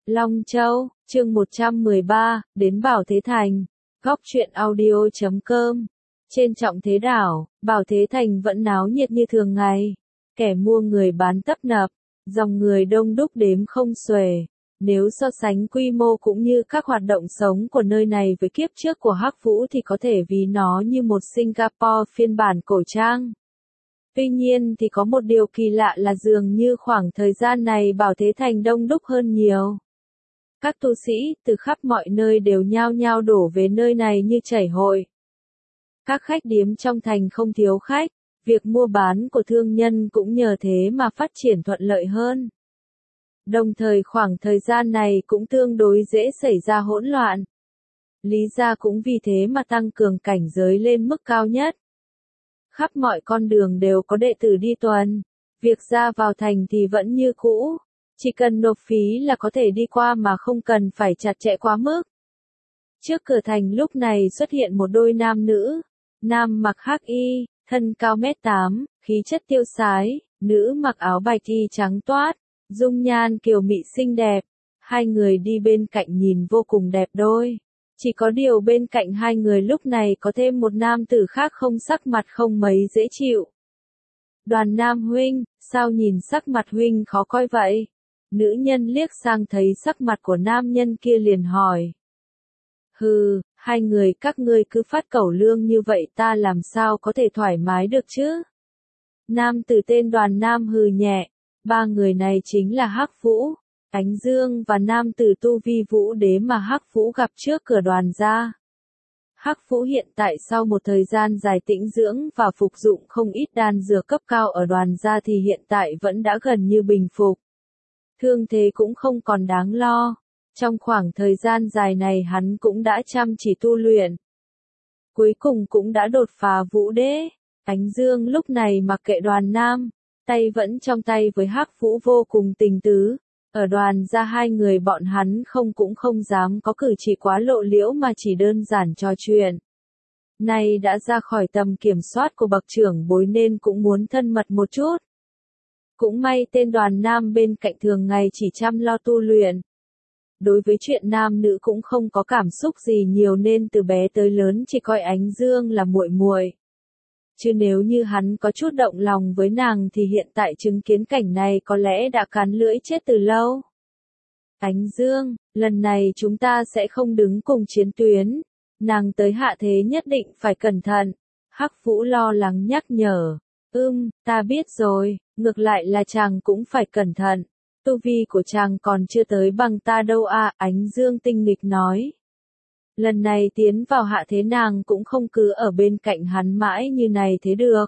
Long Châu, chương 113, đến Bảo Thế Thành. Góc truyện audio.com. Trên Trọng Thế Đảo, Bảo Thế Thành vẫn náo nhiệt như thường ngày. Kẻ mua người bán tấp nập, dòng người đông đúc đếm không xuể. Nếu so sánh quy mô cũng như các hoạt động sống của nơi này với kiếp trước của Hắc Vũ thì có thể ví nó như một Singapore phiên bản cổ trang. Tuy nhiên thì có một điều kỳ lạ là dường như khoảng thời gian này Bảo Thế Thành đông đúc hơn nhiều. Các tu sĩ từ khắp mọi nơi đều nhao nhao đổ về nơi này như chảy hội. Các khách điếm trong thành không thiếu khách, việc mua bán của thương nhân cũng nhờ thế mà phát triển thuận lợi hơn. Đồng thời khoảng thời gian này cũng tương đối dễ xảy ra hỗn loạn. Lý gia cũng vì thế mà tăng cường cảnh giới lên mức cao nhất. Khắp mọi con đường đều có đệ tử đi tuần, việc ra vào thành thì vẫn như cũ, chỉ cần nộp phí là có thể đi qua mà không cần phải chặt chẽ quá mức. Trước cửa thành lúc này xuất hiện một đôi nam nữ, nam mặc hắc y, thân cao 1m8, khí chất tiêu sái, nữ mặc áo bạch y trắng toát, dung nhan kiều mị xinh đẹp, hai người đi bên cạnh nhìn vô cùng đẹp đôi. Chỉ có điều bên cạnh hai người lúc này có thêm một nam tử khác không sắc mặt không mấy dễ chịu. Đoàn Nam huynh, sao nhìn sắc mặt huynh khó coi vậy? Nữ nhân liếc sang thấy sắc mặt của nam nhân kia liền hỏi. Hừ, hai người các ngươi cứ phát cẩu lương như vậy ta làm sao có thể thoải mái được chứ? Nam tử tên Đoàn Nam hừ nhẹ, ba người này chính là Hắc Vũ, Ánh Dương và nam tử tu vi Vũ Đế mà Hắc Vũ gặp trước cửa Đoàn gia. Hắc Vũ hiện tại sau một thời gian dài tĩnh dưỡng và phục dụng không ít đan dược cấp cao ở Đoàn gia thì hiện tại vẫn đã gần như bình phục. Thương thế cũng không còn đáng lo. Trong khoảng thời gian dài này hắn cũng đã chăm chỉ tu luyện. Cuối cùng cũng đã đột phá Vũ Đế. Ánh Dương lúc này mặc kệ Đoàn Nam, tay vẫn trong tay với Hắc Vũ vô cùng tình tứ. Ở Đoàn gia hai người bọn hắn cũng không dám có cử chỉ quá lộ liễu mà chỉ đơn giản trò chuyện. Nay đã ra khỏi tầm kiểm soát của bậc trưởng bối nên cũng muốn thân mật một chút. Cũng may tên Đoàn Nam bên cạnh thường ngày chỉ chăm lo tu luyện. Đối với chuyện nam nữ cũng không có cảm xúc gì nhiều nên từ bé tới lớn chỉ coi Ánh Dương là muội muội. Chứ nếu như hắn có chút động lòng với nàng thì hiện tại chứng kiến cảnh này có lẽ đã cắn lưỡi chết từ lâu. Ánh Dương, lần này chúng ta sẽ không đứng cùng chiến tuyến. Nàng tới hạ thế nhất định phải cẩn thận. Hắc Vũ lo lắng nhắc nhở. Ta biết rồi, ngược lại là chàng cũng phải cẩn thận. Tu vi của chàng còn chưa tới bằng ta đâu à, Ánh Dương tinh nghịch nói. Lần này tiến vào hạ thế nàng cũng không cứ ở bên cạnh hắn mãi như này thế được.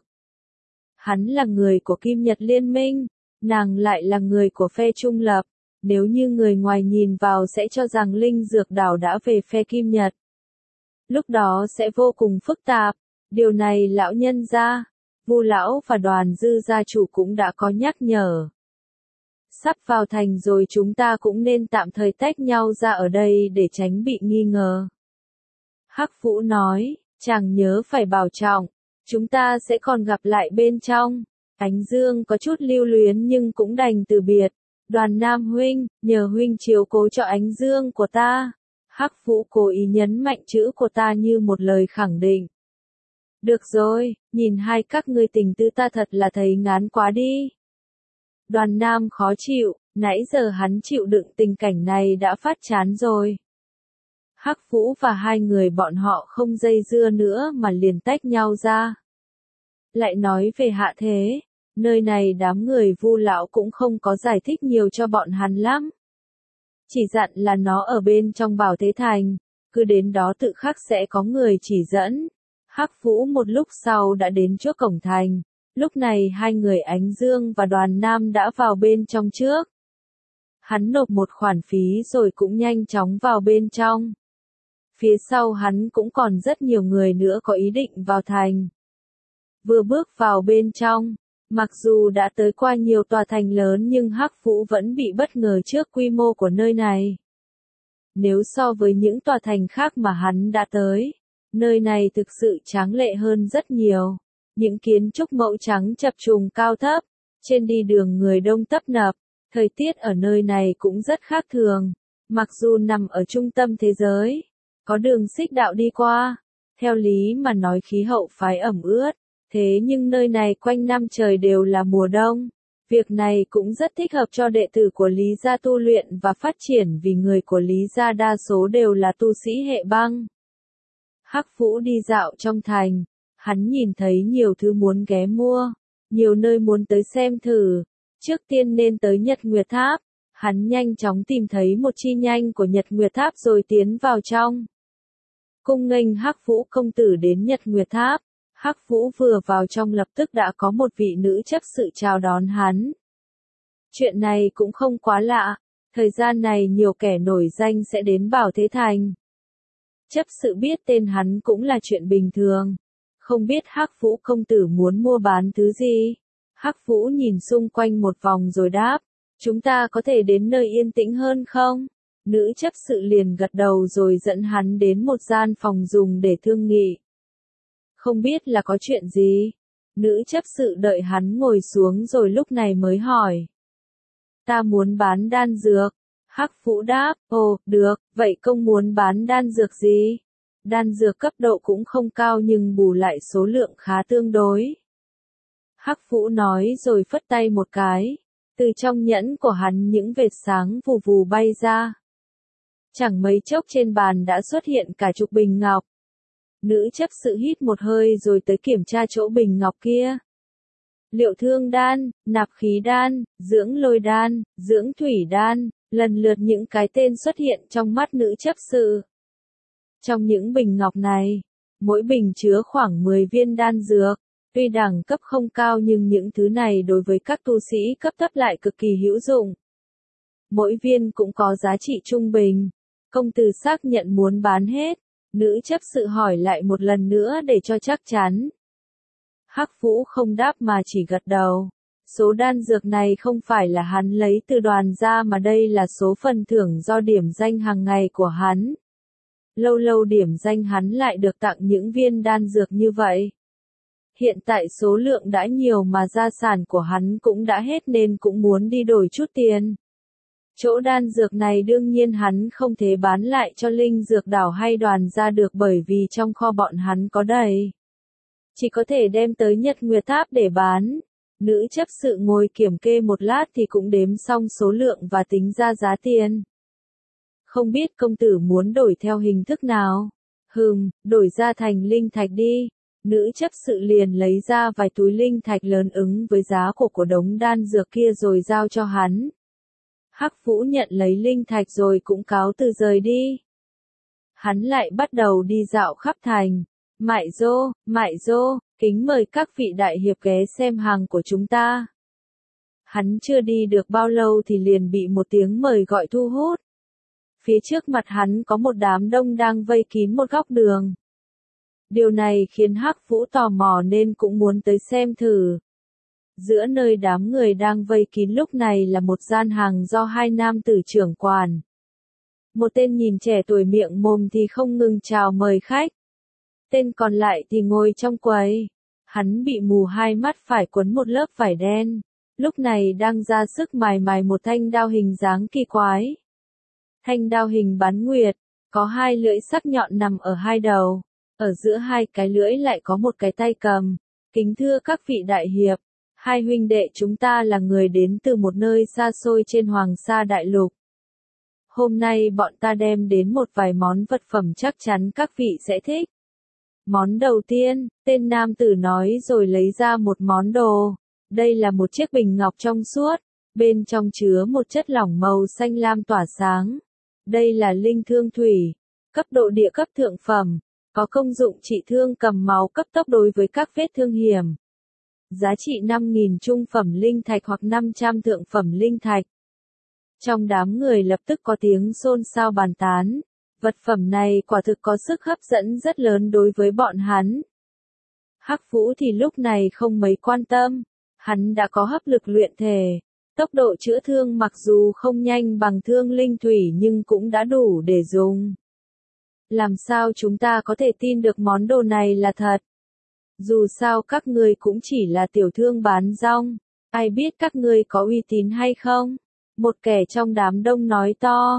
Hắn là người của Kim Nhật Liên Minh, nàng lại là người của phe trung lập. Nếu như người ngoài nhìn vào sẽ cho rằng Linh Dược Đảo đã về phe Kim Nhật. Lúc đó sẽ vô cùng phức tạp, điều này lão nhân gia, Vu lão và Đoàn Dư gia chủ cũng đã có nhắc nhở. Sắp vào thành rồi chúng ta cũng nên tạm thời tách nhau ra ở đây để tránh bị nghi ngờ. Hắc Vũ nói, chàng nhớ phải bảo trọng, chúng ta sẽ còn gặp lại bên trong. Ánh Dương có chút lưu luyến nhưng cũng đành từ biệt. Đoàn Nam huynh, nhờ huynh chiếu cố cho Ánh Dương của ta. Hắc Vũ cố ý nhấn mạnh chữ của ta như một lời khẳng định. Được rồi, nhìn hai các ngươi tình tư ta thật là thấy ngán quá đi. Đoàn Nam khó chịu, nãy giờ hắn chịu đựng tình cảnh này đã phát chán rồi. Hắc Vũ và hai người bọn họ không dây dưa nữa mà liền tách nhau ra. Lại nói về hạ thế, nơi này đám người Vu lão cũng không có giải thích nhiều cho bọn hắn lắm. Chỉ dặn là nó ở bên trong Bảo Thế Thành, cứ đến đó tự khắc sẽ có người chỉ dẫn. Hắc Vũ một lúc sau đã đến trước cổng thành, lúc này hai người Ánh Dương và Đoàn Nam đã vào bên trong trước. Hắn nộp một khoản phí rồi cũng nhanh chóng vào bên trong. Phía sau hắn cũng còn rất nhiều người nữa có ý định vào thành. Vừa bước vào bên trong, mặc dù đã tới qua nhiều tòa thành lớn nhưng Hắc Vũ vẫn bị bất ngờ trước quy mô của nơi này. Nếu so với những tòa thành khác mà hắn đã tới, nơi này thực sự tráng lệ hơn rất nhiều. Những kiến trúc màu trắng chập trùng cao thấp, trên đi đường người đông tấp nập, thời tiết ở nơi này cũng rất khác thường. Mặc dù nằm ở trung tâm thế giới, có đường xích đạo đi qua, theo lý mà nói khí hậu phái ẩm ướt, thế nhưng nơi này quanh năm trời đều là mùa đông. Việc này cũng rất thích hợp cho đệ tử của Lý gia tu luyện và phát triển vì người của Lý gia đa số đều là tu sĩ hệ băng. Hắc Vũ đi dạo trong thành, hắn nhìn thấy nhiều thứ muốn ghé mua, nhiều nơi muốn tới xem thử. Trước tiên nên tới Nhật Nguyệt Tháp, hắn nhanh chóng tìm thấy một chi nhanh của Nhật Nguyệt Tháp rồi tiến vào trong. Cung nghênh Hắc Vũ công tử đến Nhật Nguyệt Tháp. Hắc Vũ vừa vào trong lập tức đã có một vị nữ chấp sự chào đón hắn. Chuyện này cũng không quá lạ, thời gian này nhiều kẻ nổi danh sẽ đến Bảo Thế Thành. Chấp sự biết tên hắn cũng là chuyện bình thường. Không biết Hắc Vũ công tử muốn mua bán thứ gì? Hắc Vũ nhìn xung quanh một vòng rồi đáp, chúng ta có thể đến nơi yên tĩnh hơn không? Nữ chấp sự liền gật đầu rồi dẫn hắn đến một gian phòng dùng để thương nghị. Không biết là có chuyện gì? Nữ chấp sự đợi hắn ngồi xuống rồi lúc này mới hỏi. Ta muốn bán đan dược. Hắc Vũ đáp, ồ, được, vậy công muốn bán đan dược gì? Đan dược cấp độ cũng không cao nhưng bù lại số lượng khá tương đối. Hắc Vũ nói rồi phất tay một cái. Từ trong nhẫn của hắn những vệt sáng vù vù bay ra. Chẳng mấy chốc trên bàn đã xuất hiện cả chục bình ngọc. Nữ chấp sự hít một hơi rồi tới kiểm tra chỗ bình ngọc kia. Liệu thương đan, nạp khí đan, dưỡng lôi đan, dưỡng thủy đan, lần lượt những cái tên xuất hiện trong mắt nữ chấp sự. Trong những bình ngọc này, mỗi bình chứa khoảng 10 viên đan dược. Tuy đẳng cấp không cao nhưng những thứ này đối với các tu sĩ cấp thấp lại cực kỳ hữu dụng. Mỗi viên cũng có giá trị trung bình. Công tử xác nhận muốn bán hết. Nữ chấp sự hỏi lại một lần nữa để cho chắc chắn. Hắc Vũ không đáp mà chỉ gật đầu. Số đan dược này không phải là hắn lấy từ đoàn ra mà đây là số phần thưởng do điểm danh hàng ngày của hắn. Lâu lâu điểm danh hắn lại được tặng những viên đan dược như vậy. Hiện tại số lượng đã nhiều mà gia sản của hắn cũng đã hết nên cũng muốn đi đổi chút tiền. Chỗ đan dược này đương nhiên hắn không thể bán lại cho Linh Dược Đảo hay đoàn ra được bởi vì trong kho bọn hắn có đầy. Chỉ có thể đem tới Nhật Nguyệt Tháp để bán. Nữ chấp sự ngồi kiểm kê một lát thì cũng đếm xong số lượng và tính ra giá tiền. Không biết công tử muốn đổi theo hình thức nào? Đổi ra thành linh thạch đi. Nữ chấp sự liền lấy ra vài túi linh thạch lớn ứng với giá của đống đan dược kia rồi giao cho hắn. Hắc Vũ nhận lấy linh thạch rồi cũng cáo từ rời đi. Hắn lại bắt đầu đi dạo khắp thành. Mại dô, kính mời các vị đại hiệp ghé xem hàng của chúng ta. Hắn chưa đi được bao lâu thì liền bị một tiếng mời gọi thu hút. Phía trước mặt hắn có một đám đông đang vây kín một góc đường. Điều này khiến Hắc Vũ tò mò nên cũng muốn tới xem thử. Giữa nơi đám người đang vây kín lúc này là một gian hàng do hai nam tử trưởng quản. Một tên nhìn trẻ tuổi miệng mồm thì không ngừng chào mời khách. Tên còn lại thì ngồi trong quầy. Hắn bị mù hai mắt phải quấn một lớp vải đen. Lúc này đang ra sức mài một thanh đao hình dáng kỳ quái. Thanh đao hình bán nguyệt, có hai lưỡi sắc nhọn nằm ở hai đầu. Ở giữa hai cái lưỡi lại có một cái tay cầm. Kính thưa các vị đại hiệp, hai huynh đệ chúng ta là người đến từ một nơi xa xôi trên Hoàng Sa Đại Lục. Hôm nay bọn ta đem đến một vài món vật phẩm chắc chắn các vị sẽ thích. Món đầu tiên, tên nam tử nói rồi lấy ra một món đồ. Đây là một chiếc bình ngọc trong suốt, bên trong chứa một chất lỏng màu xanh lam tỏa sáng. Đây là linh thương thủy, cấp độ địa cấp thượng phẩm, có công dụng trị thương cầm máu cấp tốc đối với các vết thương hiểm. Giá trị 5.000 trung phẩm linh thạch hoặc 500 thượng phẩm linh thạch. Trong đám người lập tức có tiếng xôn xao bàn tán. Vật phẩm này quả thực có sức hấp dẫn rất lớn đối với bọn hắn. Hắc Vũ thì lúc này không mấy quan tâm. Hắn đã có hấp lực luyện thể. Tốc độ chữa thương mặc dù không nhanh bằng thương linh thủy nhưng cũng đã đủ để dùng. Làm sao chúng ta có thể tin được món đồ này là thật? Dù sao các ngươi cũng chỉ là tiểu thương bán rong. Ai biết các ngươi có uy tín hay không? Một kẻ trong đám đông nói to.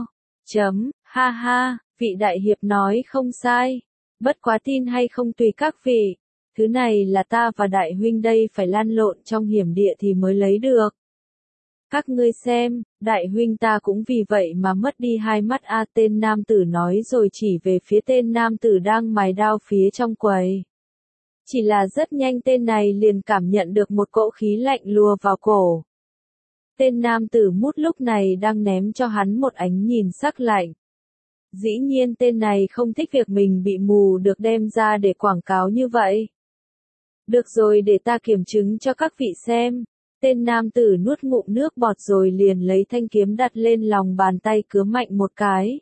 Ha ha, vị đại hiệp nói không sai. Bất quá tin hay không tùy các vị. Thứ này là ta và đại huynh đây phải lăn lộn trong hiểm địa thì mới lấy được. Các ngươi xem, đại huynh ta cũng vì vậy mà mất đi hai mắt tên nam tử nói rồi chỉ về phía tên nam tử đang mài đao phía trong quầy. Chỉ là rất nhanh tên này liền cảm nhận được một cỗ khí lạnh lùa vào cổ. Tên nam tử mút lúc này đang ném cho hắn một ánh nhìn sắc lạnh. Dĩ nhiên tên này không thích việc mình bị mù được đem ra để quảng cáo như vậy. Được rồi, để ta kiểm chứng cho các vị xem. Tên nam tử nuốt ngụm nước bọt rồi liền lấy thanh kiếm đặt lên lòng bàn tay cứa mạnh một cái.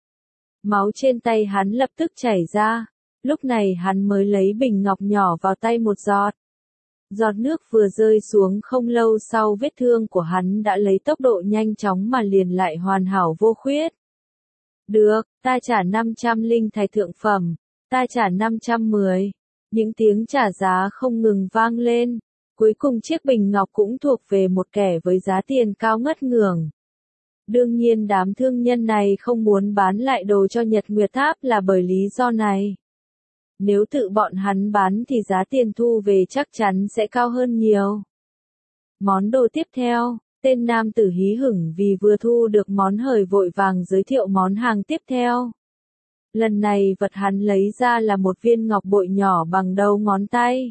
Máu trên tay hắn lập tức chảy ra. Lúc này hắn mới lấy bình ngọc nhỏ vào tay một giọt. Giọt nước vừa rơi xuống không lâu sau vết thương của hắn đã lấy tốc độ nhanh chóng mà liền lại hoàn hảo vô khuyết. Được, ta trả 500 linh thạch thượng phẩm, ta trả 510. Những tiếng trả giá không ngừng vang lên. Cuối cùng chiếc bình ngọc cũng thuộc về một kẻ với giá tiền cao ngất ngưởng. Đương nhiên đám thương nhân này không muốn bán lại đồ cho Nhật Nguyệt Tháp là bởi lý do này. Nếu tự bọn hắn bán thì giá tiền thu về chắc chắn sẽ cao hơn nhiều. Món đồ tiếp theo, tên nam tử hí hửng vì vừa thu được món hời vội vàng giới thiệu món hàng tiếp theo. Lần này vật hắn lấy ra là một viên ngọc bội nhỏ bằng đầu ngón tay.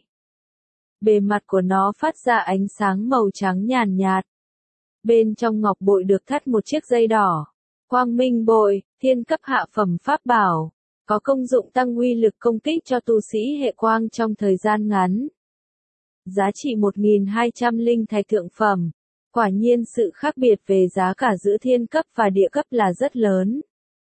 Bề mặt của nó phát ra ánh sáng màu trắng nhàn nhạt. Bên trong ngọc bội được thắt một chiếc dây đỏ. Quang minh bội, thiên cấp hạ phẩm pháp bảo. Có công dụng tăng uy lực công kích cho tu sĩ hệ quang trong thời gian ngắn. Giá trị 1.200 linh thạch thượng phẩm. Quả nhiên sự khác biệt về giá cả giữa thiên cấp và địa cấp là rất lớn.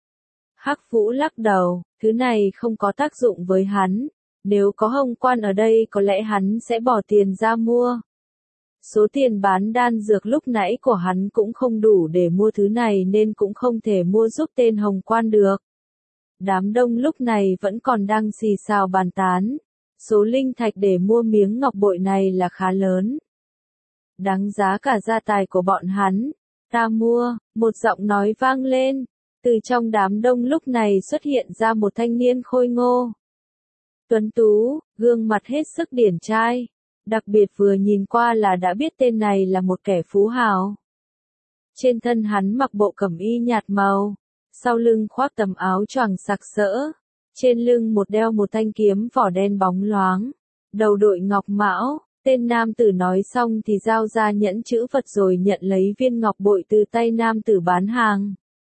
Hắc Vũ lắc đầu, thứ này không có tác dụng với hắn. Nếu có Hồng Quan ở đây có lẽ hắn sẽ bỏ tiền ra mua. Số tiền bán đan dược lúc nãy của hắn cũng không đủ để mua thứ này nên cũng không thể mua giúp tên Hồng Quan được. Đám đông lúc này vẫn còn đang xì xào bàn tán. Số linh thạch để mua miếng ngọc bội này là khá lớn. Đáng giá cả gia tài của bọn hắn. Ta mua, một giọng nói vang lên. Từ trong đám đông lúc này xuất hiện ra một thanh niên khôi ngô. Tuấn tú, gương mặt hết sức điển trai. Đặc biệt vừa nhìn qua là đã biết tên này là một kẻ phú hào. Trên thân hắn mặc bộ cẩm y nhạt màu. Sau lưng khoác tấm áo choàng sặc sỡ. Trên lưng đeo một thanh kiếm vỏ đen bóng loáng. Đầu đội ngọc mão. Tên nam tử nói xong thì giao ra nhẫn chữ vật rồi nhận lấy viên ngọc bội từ tay nam tử bán hàng.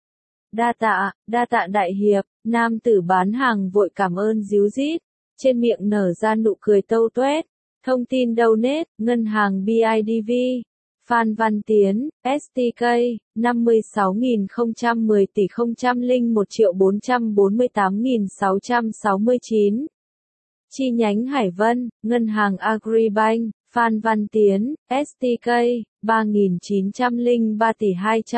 Đa tạ đại hiệp, nam tử bán hàng vội cảm ơn ríu rít, trên miệng nở ra nụ cười tâu tuét. Thông tin donate, ngân hàng BIDV, Phan Văn Tiến, STK, 56.010 tỷ 001.448.669. Chi nhánh Hải Vân, ngân hàng Agribank, Phan Văn Tiến, STK, 3.903 tỷ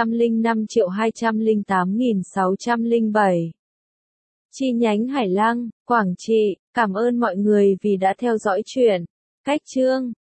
205.208.607. Chi nhánh Hải Lăng, Quảng Trị, cảm ơn mọi người vì đã theo dõi chuyện. Cách chương